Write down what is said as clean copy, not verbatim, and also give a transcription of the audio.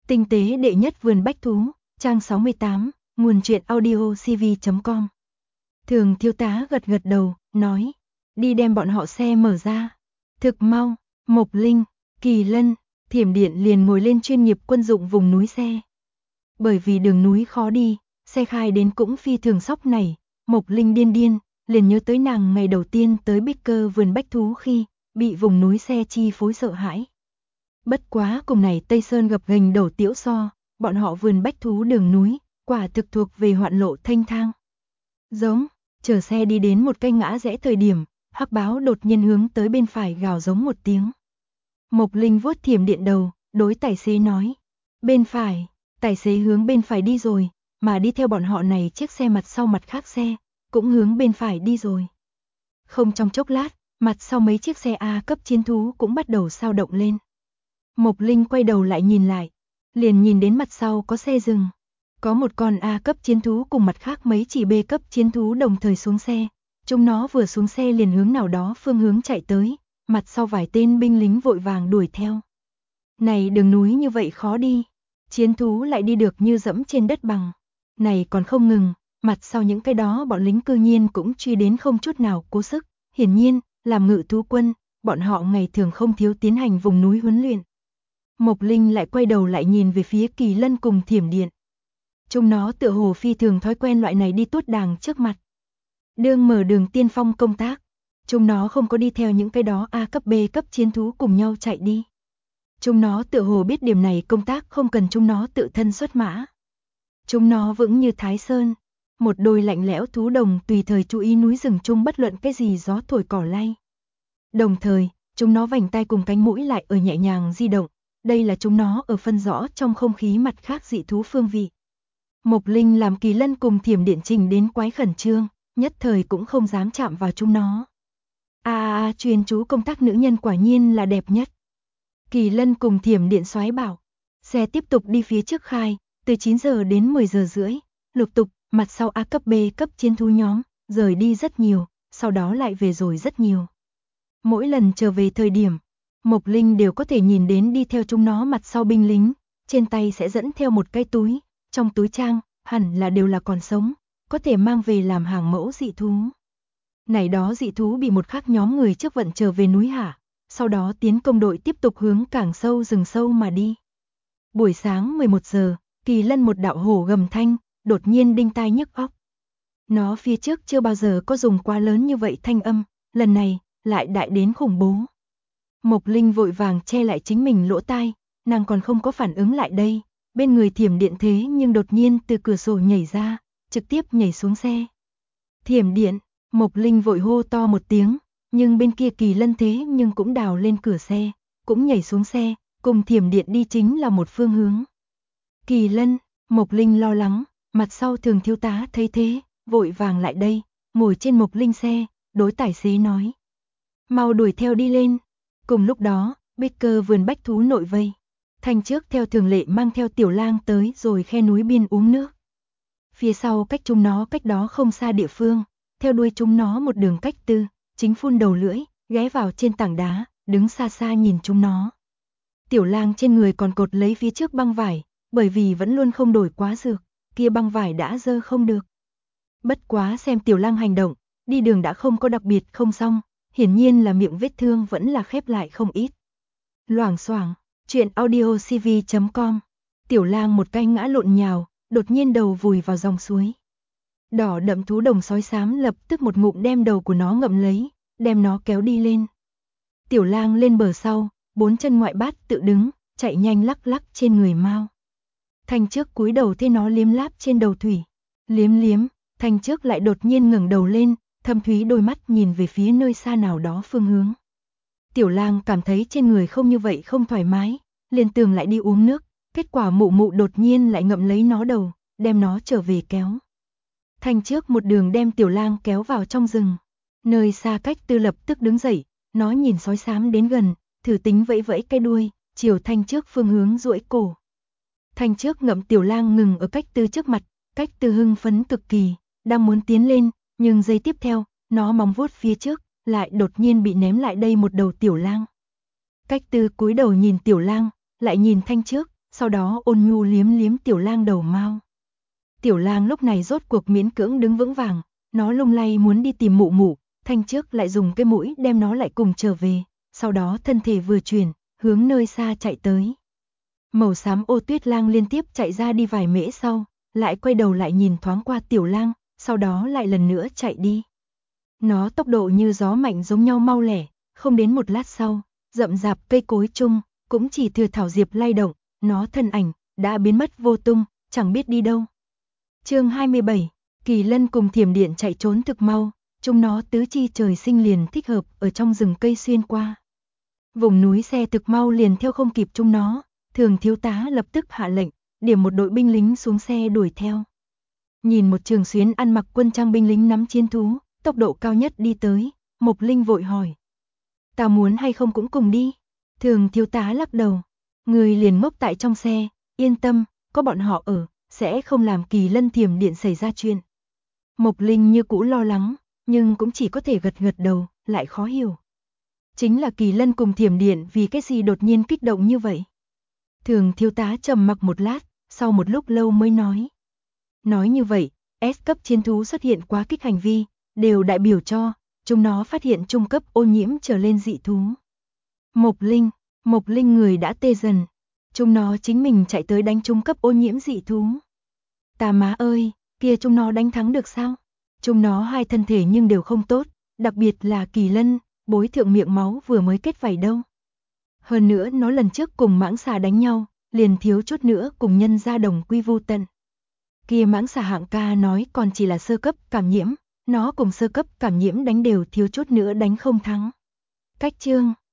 Tinh tế đệ nhất vườn bách thú, trang 68, nguồn truyện audio cv.com. Thường thiếu tá gật gật đầu, nói, đi đem bọn họ xe mở ra. Thực mau, Mộc Linh, Kỳ Lân, Thiểm Điện liền ngồi lên chuyên nghiệp quân dụng vùng núi xe. Bởi vì đường núi khó đi, xe khai đến cũng phi thường sóc nảy, Mộc Linh điên điên, liền nhớ tới nàng ngày đầu tiên tới Bích Cơ vườn bách thú khi bị vùng núi xe chi phối sợ hãi. Bất quá cùng này Tây Sơn gập ghềnh đổ tiễu so, bọn họ vườn bách thú đường núi, quả thực thuộc về hoạn lộ thanh thang. Giống, chở xe đi đến một cây ngã rẽ thời điểm, hắc báo đột nhiên hướng tới bên phải gào giống một tiếng. Mộc Linh vuốt Thiểm Điện đầu, đối tài xế nói, bên phải, tài xế hướng bên phải đi rồi, mà đi theo bọn họ này chiếc xe mặt sau mặt khác xe, cũng hướng bên phải đi rồi. Không trong chốc lát, mặt sau mấy chiếc xe A cấp chiến thú cũng bắt đầu sao động lên. Mộc Linh quay đầu lại nhìn lại, liền nhìn đến mặt sau có xe dừng. Có một con A cấp chiến thú cùng mặt khác mấy chỉ B cấp chiến thú đồng thời xuống xe. Chúng nó vừa xuống xe liền hướng nào đó phương hướng chạy tới, mặt sau vài tên binh lính vội vàng đuổi theo. Này đường núi như vậy khó đi, chiến thú lại đi được như dẫm trên đất bằng. Này còn không ngừng, mặt sau những cái đó bọn lính cư nhiên cũng truy đến không chút nào cố sức. Hiển nhiên, làm ngự thú quân, bọn họ ngày thường không thiếu tiến hành vùng núi huấn luyện. Mộc Linh lại quay đầu lại nhìn về phía Kỳ Lân cùng Thiểm Điện. Chúng nó tựa hồ phi thường thói quen loại này đi tuốt đàng trước mặt. Đương mở đường tiên phong công tác, chúng nó không có đi theo những cái đó A cấp B cấp chiến thú cùng nhau chạy đi. Chúng nó tựa hồ biết điểm này công tác không cần chúng nó tự thân xuất mã. Chúng nó vững như Thái Sơn, một đôi lạnh lẽo thú đồng tùy thời chú ý núi rừng chung bất luận cái gì gió thổi cỏ lay. Đồng thời, chúng nó vành tai cùng cánh mũi lại ở nhẹ nhàng di động. Đây là chúng nó ở phân rõ trong không khí mặt khác dị thú phương vị. Mộc Linh làm Kỳ Lân cùng Thiểm Điện trình đến quái khẩn trương, nhất thời cũng không dám chạm vào chúng nó. Chuyên chú công tác nữ nhân quả nhiên là đẹp nhất. Kỳ Lân cùng Thiểm Điện xoáy bảo, xe tiếp tục đi phía trước khai, từ 9 giờ đến 10 giờ rưỡi, lục tục, mặt sau A cấp B cấp chiến thú nhóm, rời đi rất nhiều, sau đó lại về rồi rất nhiều. Mỗi lần trở về thời điểm, Mộc Linh đều có thể nhìn đến đi theo chúng nó mặt sau binh lính, trên tay sẽ dẫn theo một cái túi, trong túi trang, hẳn là đều là còn sống, có thể mang về làm hàng mẫu dị thú. Này đó dị thú bị một khác nhóm người trước vận trở về núi hạ, sau đó tiến công đội tiếp tục hướng càng sâu rừng sâu mà đi. Buổi sáng 11 giờ, Kỳ Lân một đạo hổ gầm thanh, đột nhiên đinh tai nhức óc. Nó phía trước chưa bao giờ có dùng quá lớn như vậy thanh âm, lần này, lại đại đến khủng bố. Mộc Linh vội vàng che lại chính mình lỗ tai, nàng còn không có phản ứng lại đây, bên người Thiểm Điện thế nhưng đột nhiên từ cửa sổ nhảy ra, trực tiếp nhảy xuống xe. Thiểm Điện, Mộc Linh vội hô to một tiếng, nhưng bên kia Kỳ Lân thế nhưng cũng đào lên cửa xe, cũng nhảy xuống xe, cùng Thiểm Điện đi chính là một phương hướng. Kỳ Lân, Mộc Linh lo lắng, mặt sau Thường thiếu tá thấy thế, vội vàng lại đây, ngồi trên Mộc Linh xe, đối tài xế nói. Mau đuổi theo đi lên. Cùng lúc đó, Bích Cơ vườn bách thú nội vây. Thanh trước theo thường lệ mang theo Tiểu Lang tới rồi khe núi biên uống nước. Phía sau cách chúng nó cách đó không xa địa phương, theo đuôi chúng nó một đường cách tư, chính phun đầu lưỡi, ghé vào trên tảng đá, đứng xa xa nhìn chúng nó. Tiểu Lang trên người còn cột lấy phía trước băng vải, bởi vì vẫn luôn không đổi quá dược, kia băng vải đã dơ không được. Bất quá xem Tiểu Lang hành động, đi đường đã không có đặc biệt không xong, hiển nhiên là miệng vết thương vẫn là khép lại không ít. Loảng xoảng, truyện audio cv.com. Tiểu Lang một cái ngã lộn nhào, đột nhiên đầu vùi vào dòng suối. Đỏ đậm thú đồng sói xám lập tức một ngụm đem đầu của nó ngậm lấy, đem nó kéo đi lên. Tiểu Lang lên bờ sau, bốn chân ngoại bát tự đứng, chạy nhanh lắc lắc trên người Mao. Thanh trước cúi đầu thấy nó liếm láp trên đầu thủy. Liếm liếm, Thanh trước lại đột nhiên ngẩng đầu lên, thâm thúy đôi mắt nhìn về phía nơi xa nào đó phương hướng. Tiểu Lang cảm thấy trên người không như vậy không thoải mái, liền tưởng lại đi uống nước, kết quả mụ mụ đột nhiên lại ngậm lấy nó đầu, đem nó trở về kéo. Thanh trước một đường đem Tiểu Lang kéo vào trong rừng. Nơi xa cách tư lập tức đứng dậy, nó nhìn sói xám đến gần, thử tính vẫy vẫy cái đuôi, chiều Thanh trước phương hướng duỗi cổ. Thanh trước ngậm Tiểu Lang ngừng ở cách tư trước mặt, cách tư hưng phấn cực kỳ, đang muốn tiến lên, nhưng giây tiếp theo, nó móng vuốt phía trước, lại đột nhiên bị ném lại đây một đầu Tiểu Lang. Cách tư cúi đầu nhìn Tiểu Lang, lại nhìn Thanh trước, sau đó ôn nhu liếm liếm Tiểu Lang đầu mao. Tiểu Lang lúc này rốt cuộc miễn cưỡng đứng vững vàng, nó lung lay muốn đi tìm mụ mụ, Thanh trước lại dùng cái mũi đem nó lại cùng trở về, sau đó thân thể vừa chuyển, hướng nơi xa chạy tới. Màu xám ô tuyết lang liên tiếp chạy ra đi vài mễ sau, lại quay đầu lại nhìn thoáng qua Tiểu Lang, sau đó lại lần nữa chạy đi. Nó tốc độ như gió mạnh giống nhau mau lẻ, không đến một lát sau, rậm rạp cây cối chung, cũng chỉ thừa thảo diệp lay động, nó thân ảnh đã biến mất vô tung, chẳng biết đi đâu. Chương 27, Kỳ Lân cùng Thiểm Điện chạy trốn thực mau, chúng nó tứ chi trời sinh liền thích hợp ở trong rừng cây xuyên qua. Vùng núi xe thực mau liền theo không kịp chúng nó, Thường thiếu tá lập tức hạ lệnh, điểm một đội binh lính xuống xe đuổi theo. Nhìn một Trường Xuyến ăn mặc quân trang binh lính nắm chiến thú, tốc độ cao nhất đi tới, Mộc Linh vội hỏi. Ta muốn hay không cũng cùng đi? Thường thiếu tá lắc đầu, người liền ngốc tại trong xe, yên tâm, có bọn họ ở, sẽ không làm Kỳ Lân Thiểm Điện xảy ra chuyện. Mộc Linh như cũ lo lắng, nhưng cũng chỉ có thể gật gật đầu, lại khó hiểu. Chính là Kỳ Lân cùng Thiểm Điện vì cái gì đột nhiên kích động như vậy? Thường thiếu tá trầm mặc một lát, sau một lúc lâu mới nói. Nói như vậy, S cấp chiến thú xuất hiện quá kích hành vi, đều đại biểu cho, chúng nó phát hiện trung cấp ô nhiễm trở lên dị thú. Mộc Linh người đã tê dần, chúng nó chính mình chạy tới đánh trung cấp ô nhiễm dị thú. Ta má ơi, kia chúng nó đánh thắng được sao? Chúng nó hai thân thể nhưng đều không tốt, đặc biệt là Kỳ Lân, bối thượng miệng máu vừa mới kết vảy đâu. Hơn nữa nó lần trước cùng mãng xà đánh nhau, liền thiếu chút nữa cùng nhân ra đồng quy vu tận. Kia mãng xà hạng ca nói còn chỉ là sơ cấp cảm nhiễm, nó cùng sơ cấp cảm nhiễm đánh đều thiếu chút nữa đánh không thắng. Cách chương